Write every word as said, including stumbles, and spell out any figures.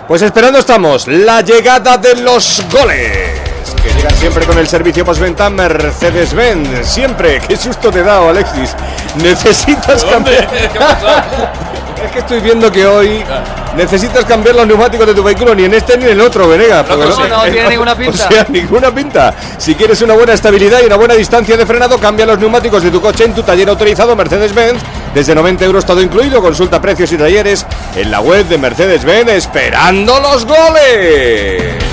Pues esperando estamos la llegada de los goles, que llegan siempre con el servicio postventa Mercedes-Benz. Siempre. Qué susto te he dado, Alexis. Necesitas cambiar. ¿Qué pasa? Es que estoy viendo que hoy necesitas cambiar los neumáticos de tu vehículo, ni en este ni en el otro, Venega. No, no, no, no tiene ninguna pinta. O sea, ninguna pinta. Si quieres una buena estabilidad y una buena distancia de frenado, cambia los neumáticos de tu coche en tu taller autorizado Mercedes-Benz. Desde noventa euros todo incluido. Consulta precios y talleres en la web de Mercedes-Benz. ¡Esperando los goles!